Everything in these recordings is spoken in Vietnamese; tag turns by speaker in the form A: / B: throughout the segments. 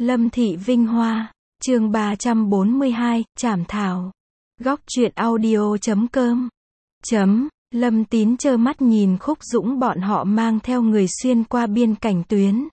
A: Lâm Thị Vinh Hoa, chương 342, Trảm Thảo. Góc truyện audio.com. Lâm Tín trơ mắt nhìn Khúc Dũng bọn họ mang theo người xuyên qua biên cảnh tuyến.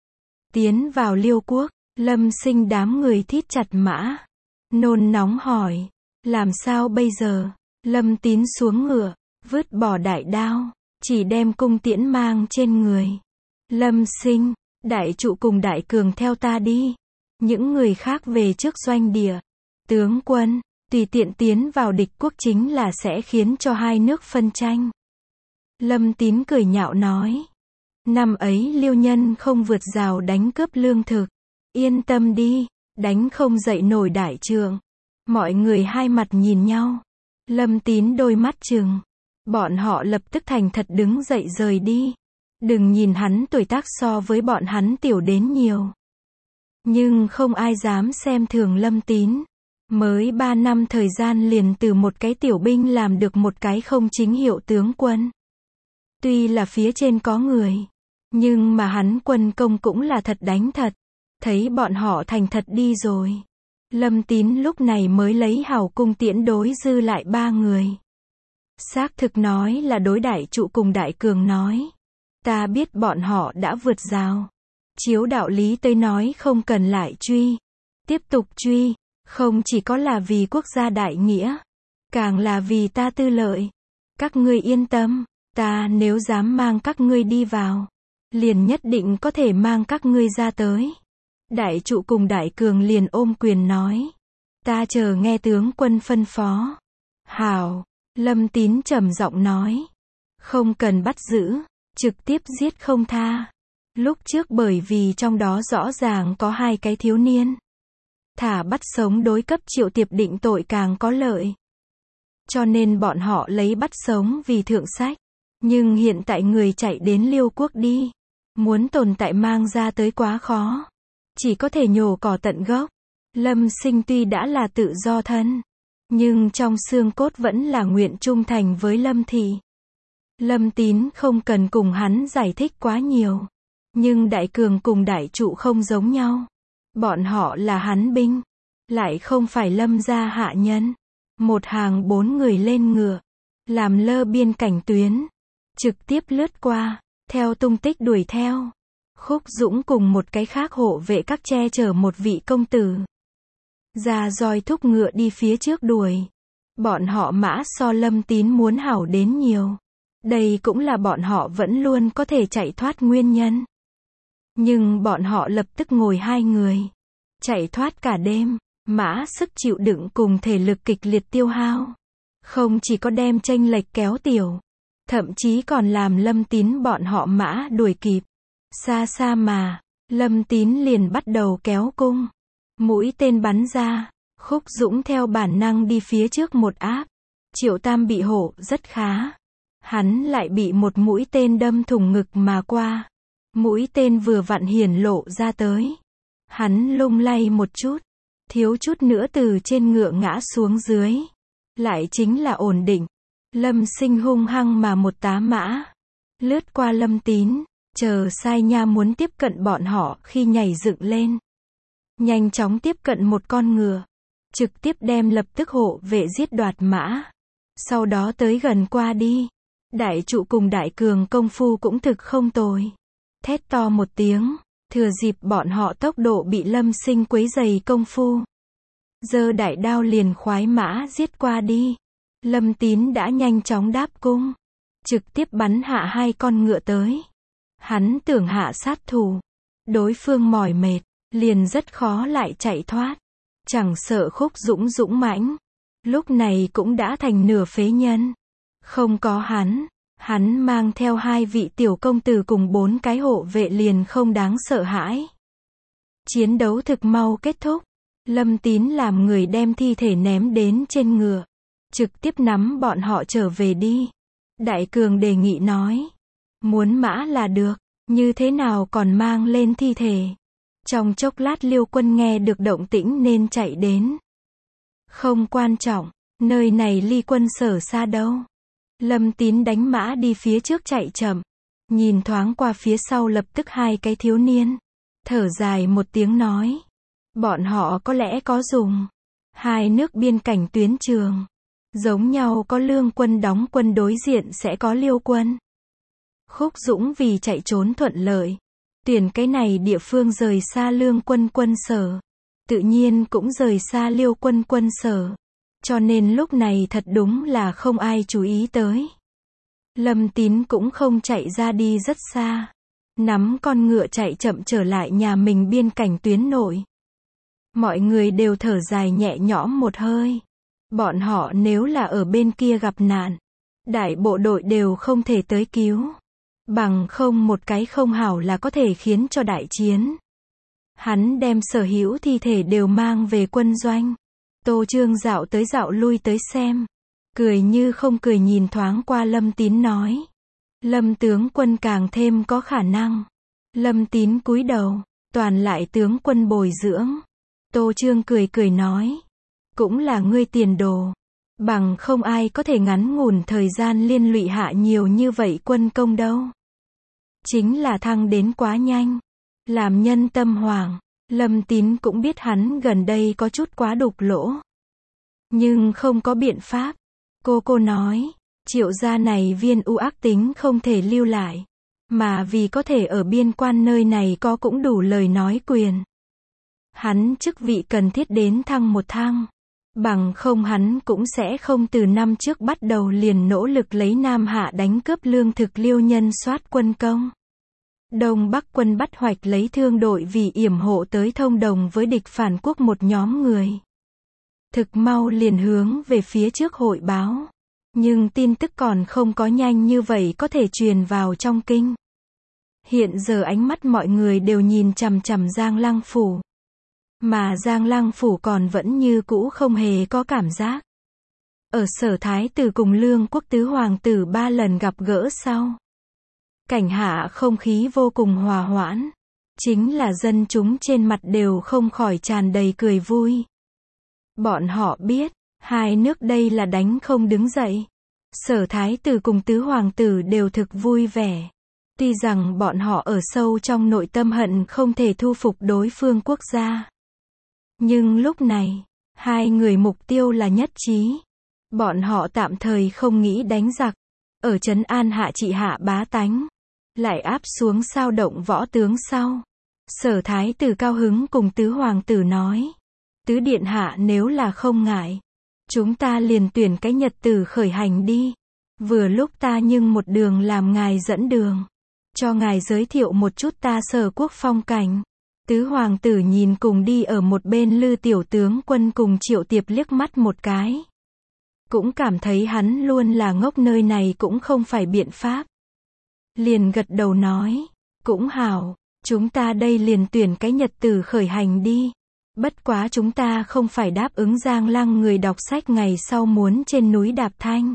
A: Tiến vào Liêu Quốc, Lâm Sinh đám người thít chặt mã. Nôn nóng hỏi, làm sao bây giờ? Lâm Tín xuống ngựa, vứt bỏ đại đao, chỉ đem cung tiễn mang trên người. Lâm Sinh, đại trụ cùng đại cường theo ta đi. Những người khác về trước doanh địa. Tướng quân, tùy tiện tiến vào địch quốc chính là sẽ khiến cho hai nước phân tranh. Lâm Tín cười nhạo nói. Năm ấy Liêu nhân không vượt rào đánh cướp lương thực. Yên tâm đi, đánh không dậy nổi đại trượng. Mọi người hai mặt nhìn nhau. Lâm Tín đôi mắt trừng. Bọn họ lập tức thành thật đứng dậy rời đi. Đừng nhìn hắn tuổi tác so với bọn hắn tiểu đến nhiều. Nhưng không ai dám xem thường Lâm Tín. Mới 3 năm thời gian liền từ một cái tiểu binh làm được một cái không chính hiệu tướng quân. Tuy là phía trên có người, nhưng mà hắn quân công cũng là thật đánh thật. Thấy bọn họ thành thật đi rồi. Lâm Tín lúc này mới lấy hào cung tiễn đối dư lại 3 người. Xác thực nói là đối đại trụ cùng đại cường nói. Ta biết bọn họ đã vượt rào. Chiếu đạo lý tới nói không cần lại truy. Tiếp tục truy, không chỉ có là vì quốc gia đại nghĩa, càng là vì ta tư lợi. Các ngươi yên tâm, ta nếu dám mang các ngươi đi vào, liền nhất định có thể mang các ngươi ra tới. Đại trụ cùng đại cường liền ôm quyền nói. Ta chờ nghe tướng quân phân phó. Hảo, Lâm Tín trầm giọng nói. Không cần bắt giữ, trực tiếp giết không tha. Lúc trước bởi vì trong đó rõ ràng có 2 cái thiếu niên. Thả bắt sống đối cấp Triệu Tiệp định tội càng có lợi. Cho nên bọn họ lấy bắt sống vì thượng sách. Nhưng hiện tại người chạy đến Liêu Quốc đi. Muốn tồn tại mang ra tới quá khó. Chỉ có thể nhổ cỏ tận gốc. Lâm Sinh tuy đã là tự do thân. Nhưng trong xương cốt vẫn là nguyện trung thành với Lâm Thị. Lâm Tín không cần cùng hắn giải thích quá nhiều. Nhưng đại cường cùng đại trụ không giống nhau. Bọn họ là hắn binh. Lại không phải Lâm gia hạ nhân. Một hàng 4 người lên ngựa. Làm lơ biên cảnh tuyến. Trực tiếp lướt qua. Theo tung tích đuổi theo. Khúc Dũng cùng một cái khác hộ vệ các che chở một vị công tử. Ra roi thúc ngựa đi phía trước đuổi. Bọn họ mã so Lâm Tín muốn hảo đến nhiều. Đây cũng là bọn họ vẫn luôn có thể chạy thoát nguyên nhân. Nhưng bọn họ lập tức ngồi 2 người. Chạy thoát cả đêm. Mã sức chịu đựng cùng thể lực kịch liệt tiêu hao. Không chỉ có đem chênh lệch kéo tiểu. Thậm chí còn làm Lâm Tín bọn họ mã đuổi kịp. Xa xa mà, Lâm Tín liền bắt đầu kéo cung. Mũi tên bắn ra. Khúc Dũng theo bản năng đi phía trước một áp. Triệu Tam bị hổ rất khá. Hắn lại bị một mũi tên đâm thủng ngực mà qua. Mũi tên vừa vặn hiển lộ ra tới. Hắn lung lay một chút. Thiếu chút nữa từ trên ngựa ngã xuống dưới. Lại chính là ổn định. Lâm Sinh hung hăng mà một tá mã. Lướt qua Lâm Tín. Chờ sai nha muốn tiếp cận bọn họ khi nhảy dựng lên. Nhanh chóng tiếp cận một con ngựa. Trực tiếp đem lập tức hộ vệ giết đoạt mã. Sau đó tới gần qua đi. Đại trụ cùng đại cường công phu cũng thực không tồi. Thét to một tiếng. Thừa dịp bọn họ tốc độ bị Lâm Sinh quấy dày công phu. Giơ đại đao liền khoái mã giết qua đi. Lâm Tín đã nhanh chóng đáp cung. Trực tiếp bắn hạ 2 con ngựa tới. Hắn tưởng hạ sát thủ. Đối phương mỏi mệt. Liền rất khó lại chạy thoát. Chẳng sợ Khúc Dũng dũng mãnh. Lúc này cũng đã thành nửa phế nhân. Không có hắn. Hắn mang theo 2 vị tiểu công tử cùng 4 cái hộ vệ liền không đáng sợ hãi. Chiến đấu thực mau kết thúc. Lâm Tín làm người đem thi thể ném đến trên ngựa. Trực tiếp nắm bọn họ trở về đi. Đại cường đề nghị nói. Muốn mã là được. Như thế nào còn mang lên thi thể. Trong chốc lát Liêu quân nghe được động tĩnh nên chạy đến. Không quan trọng. Nơi này ly quân sở xa đâu. Lâm Tín đánh mã đi phía trước chạy chậm. Nhìn thoáng qua phía sau lập tức 2 cái thiếu niên. thở dài một tiếng nói. Bọn họ có lẽ có dùng. Hai nước biên cảnh tuyến trường. Giống nhau có Lương quân đóng quân đối diện sẽ có Liêu quân. Khúc Dũng vì chạy trốn thuận lợi. Tuyển cái này địa phương rời xa Lương quân quân sở. Tự nhiên cũng rời xa Liêu quân quân sở. Cho nên lúc này thật đúng là không ai chú ý tới. Lâm Tín cũng không chạy ra đi rất xa. Nắm con ngựa chạy chậm trở lại nhà mình biên cảnh tuyến nội. Mọi người đều thở dài nhẹ nhõm một hơi. Bọn họ nếu là ở bên kia gặp nạn, đại bộ đội đều không thể tới cứu. Bằng không một cái không hảo là có thể khiến cho đại chiến. Hắn đem sở hữu thi thể đều mang về quân doanh. Tô Trương dạo tới dạo lui tới xem. Cười như không cười nhìn thoáng qua Lâm Tín nói. Lâm tướng quân càng thêm có khả năng. Lâm Tín cúi đầu. Toàn lại tướng quân bồi dưỡng. Tô Trương cười cười nói. Cũng là ngươi tiền đồ. Bằng không ai có thể ngắn ngủn thời gian liên lụy hạ nhiều như vậy quân công đâu. Chính là thăng đến quá nhanh. Làm nhân tâm hoảng. Lâm Tín cũng biết hắn gần đây có chút quá đục lỗ. Nhưng không có biện pháp. Cô nói. Triệu gia này viên u ác tính không thể lưu lại. Mà vì có thể ở biên quan nơi này có cũng đủ lời nói quyền. Hắn chức vị cần thiết đến thăng một thăng. Bằng không hắn cũng sẽ không từ năm trước bắt đầu liền nỗ lực lấy Nam Hạ đánh cướp lương thực Liêu nhân soát quân công. Đông Bắc quân bắt hoạch lấy thương đội vì yểm hộ tới thông đồng với địch phản quốc một nhóm người. Thực mau liền hướng về phía trước hội báo. Nhưng tin tức còn không có nhanh như vậy có thể truyền vào trong kinh. Hiện giờ ánh mắt mọi người đều nhìn chằm chằm Giang Lăng phủ. Mà Giang Lăng phủ còn vẫn như cũ không hề có cảm giác. Ở Sở Thái tử cùng Lương quốc tứ hoàng tử 3 lần gặp gỡ sau. Cảnh hạ không khí vô cùng hòa hoãn. Chính là dân chúng trên mặt đều không khỏi tràn đầy cười vui. Bọn họ biết, hai nước đây là đánh không đứng dậy. Sở Thái tử cùng tứ hoàng tử đều thực vui vẻ. Tuy rằng bọn họ ở sâu trong nội tâm hận không thể thu phục đối phương quốc gia. Nhưng lúc này, hai người mục tiêu là nhất trí. Bọn họ tạm thời không nghĩ đánh giặc. Ở trấn an hạ trị hạ bá tánh. Lại áp xuống sao động võ tướng sau. Sở Thái tử cao hứng cùng tứ hoàng tử nói. Tứ điện hạ nếu là không ngại. Chúng ta liền tuyển cái nhật tử khởi hành đi. Vừa lúc ta nhưng một đường làm ngài dẫn đường. Cho ngài giới thiệu một chút ta Sở quốc phong cảnh. Tứ hoàng tử nhìn cùng đi ở một bên Lư tiểu tướng quân cùng Triệu Tiệp liếc mắt một cái. Cũng cảm thấy hắn luôn là ngốc, nơi này cũng không phải biện pháp. Liền gật đầu nói. Cũng hảo, chúng ta đây liền tuyển cái nhật tử khởi hành đi. Bất quá chúng ta không phải đáp ứng Giang Lăng người đọc sách ngày sau muốn trên núi đạp thanh.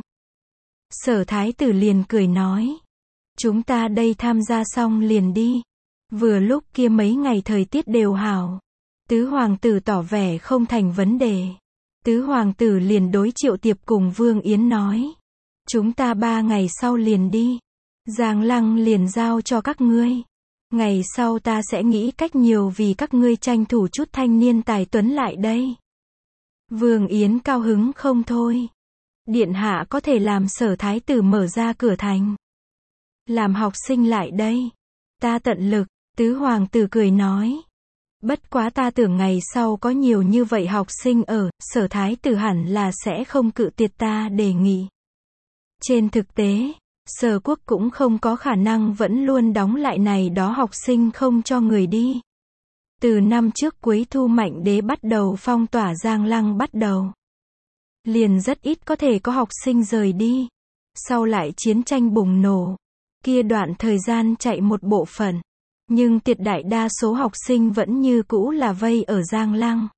A: Sở Thái tử liền cười nói. Chúng ta đây tham gia xong liền đi. Vừa lúc kia mấy ngày thời tiết đều hảo. Tứ hoàng tử tỏ vẻ không thành vấn đề. Tứ hoàng tử liền đối Triệu Tiệp cùng Vương Yến nói. Chúng ta 3 ngày sau liền đi. Giang Lăng liền giao cho các ngươi. Ngày sau ta sẽ nghĩ cách nhiều vì các ngươi tranh thủ chút thanh niên tài tuấn lại đây. Vương Yến cao hứng không thôi. Điện hạ có thể làm Sở Thái tử mở ra cửa thành. Làm học sinh lại đây. Ta tận lực, tứ hoàng tử cười nói. Bất quá ta tưởng ngày sau có nhiều như vậy học sinh ở, Sở Thái tử hẳn là sẽ không cự tuyệt ta đề nghị. Trên thực tế, Sở quốc cũng không có khả năng vẫn luôn đóng lại này đó học sinh không cho người đi. Từ năm trước cuối thu Mạnh đế bắt đầu phong tỏa Giang Lăng bắt đầu. Liền rất ít có thể có học sinh rời đi. Sau lại chiến tranh bùng nổ. Kia đoạn thời gian chạy một bộ phận. Nhưng tuyệt đại đa số học sinh vẫn như cũ là vây ở Giang Lăng.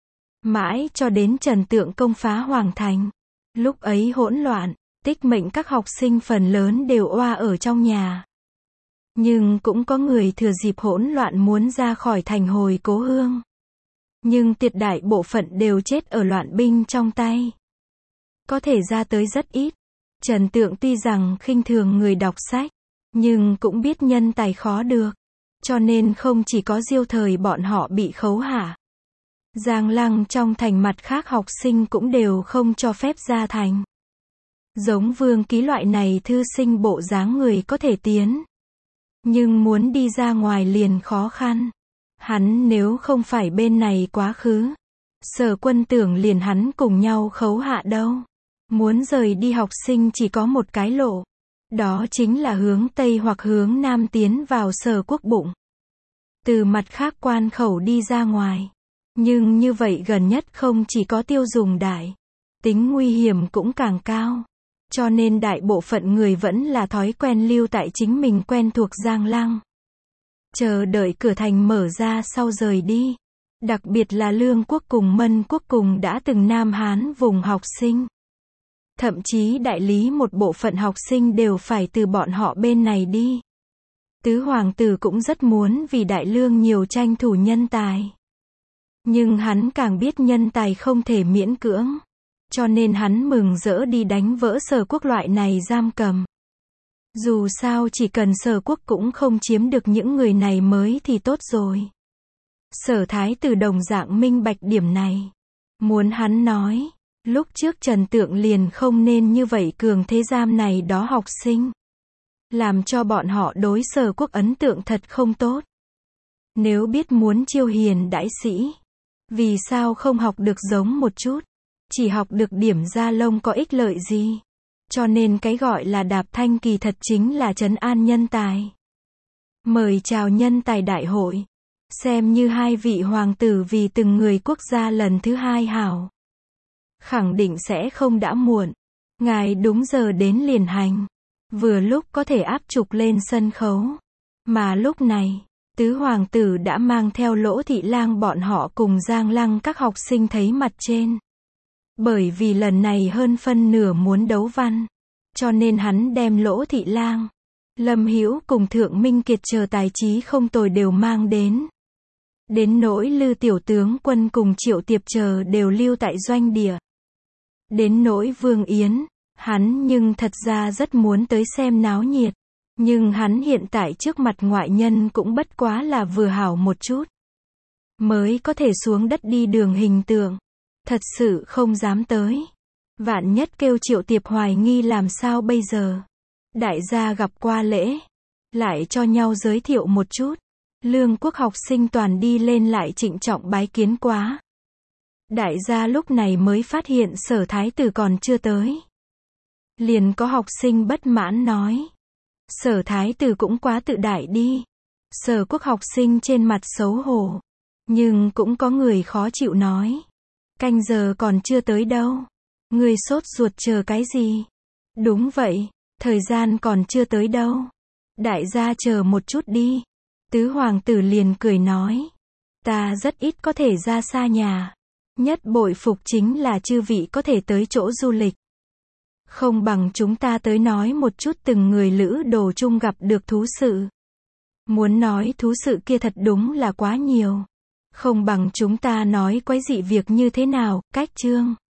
A: Mãi cho đến Trần Tượng công phá Hoàng Thành. Lúc ấy hỗn loạn, tích mệnh các học sinh phần lớn đều oa ở trong nhà. Nhưng cũng có người thừa dịp hỗn loạn muốn ra khỏi thành hồi cố hương. Nhưng tuyệt đại bộ phận đều chết ở loạn binh trong tay. Có thể ra tới rất ít. Trần Tượng tuy rằng khinh thường người đọc sách, nhưng cũng biết nhân tài khó được. Cho nên không chỉ có Diêu thời bọn họ bị khấu hạ. Giang Lăng trong thành mặt khác học sinh cũng đều không cho phép ra thành. Giống Vương Ký loại này thư sinh bộ dáng người có thể tiến. Nhưng muốn đi ra ngoài liền khó khăn. Hắn nếu không phải bên này quá khứ. Sở Quân tưởng liền hắn cùng nhau khấu hạ đâu. Muốn rời đi học sinh chỉ có một cái lộ. Đó chính là hướng Tây hoặc hướng Nam tiến vào Sở Quốc bụng. Từ mặt khác quan khẩu đi ra ngoài. Nhưng như vậy gần nhất không chỉ có tiêu dùng đại. Tính nguy hiểm cũng càng cao. Cho nên đại bộ phận người vẫn là thói quen lưu tại chính mình quen thuộc Giang Lăng. Chờ đợi cửa thành mở ra sau rời đi. Đặc biệt là Lương quốc cùng Mân quốc cùng đã từng Nam Hán vùng học sinh. Thậm chí đại lý một bộ phận học sinh đều phải từ bọn họ bên này đi. Tứ hoàng tử cũng rất muốn vì Đại Lương nhiều tranh thủ nhân tài. Nhưng hắn càng biết nhân tài không thể miễn cưỡng. Cho nên hắn mừng rỡ đi đánh vỡ Sở Quốc loại này giam cầm. Dù sao chỉ cần Sở Quốc cũng không chiếm được những người này mới thì tốt rồi. Sở Thái tử đồng dạng minh bạch điểm này. Muốn hắn nói, lúc trước Trần Tượng liền không nên như vậy cường thế giam này đó học sinh. Làm cho bọn họ đối Sở Quốc ấn tượng thật không tốt. Nếu biết muốn chiêu hiền đãi sĩ, vì sao không học được giống một chút? Chỉ học được điểm ra lông có ích lợi gì? Cho nên cái gọi là đạp thanh kỳ thật chính là trấn an nhân tài. Mời chào nhân tài đại hội. Xem như hai vị hoàng tử vì từng người quốc gia lần thứ hai hảo. Khẳng định sẽ không đã muộn. Ngài đúng giờ đến liền hành. Vừa lúc có thể áp trục lên sân khấu. Mà lúc này, tứ hoàng tử đã mang theo Lỗ Thị Lang bọn họ cùng Giang Lăng các học sinh thấy mặt trên. Bởi vì lần này hơn phân nửa muốn đấu văn. Cho nên hắn đem Lỗ Thị Lang, Lâm Hữu cùng Thượng Minh Kiệt chờ tài trí không tồi đều mang đến. Đến nỗi Lư tiểu tướng quân cùng Triệu Tiệp chờ đều lưu tại doanh địa. Đến nỗi Vương Yến, hắn nhưng thật ra rất muốn tới xem náo nhiệt. Nhưng hắn hiện tại trước mặt ngoại nhân cũng bất quá là vừa hảo một chút. Mới có thể xuống đất đi đường hình tượng. Thật sự không dám tới. Vạn nhất kêu Triệu Tiệp hoài nghi làm sao bây giờ. Đại gia gặp qua lễ. Lại cho nhau giới thiệu một chút. Lương quốc học sinh toàn đi lên lại trịnh trọng bái kiến quá. Đại gia lúc này mới phát hiện Sở Thái tử còn chưa tới. Liền có học sinh bất mãn nói. Sở Thái tử cũng quá tự đại đi. Sở Quốc học sinh trên mặt xấu hổ. Nhưng cũng có người khó chịu nói. Canh giờ còn chưa tới đâu. Người sốt ruột chờ cái gì? Đúng vậy, thời gian còn chưa tới đâu. Đại gia chờ một chút đi. Tứ hoàng tử liền cười nói. Ta rất ít có thể ra xa nhà. Nhất bội phục chính là chư vị có thể tới chỗ du lịch. Không bằng chúng ta tới nói một chút từng người lữ đồ chung gặp được thú sự. Muốn nói thú sự kia thật đúng là quá nhiều. Không bằng chúng ta nói quái dị việc như thế nào, cách chương.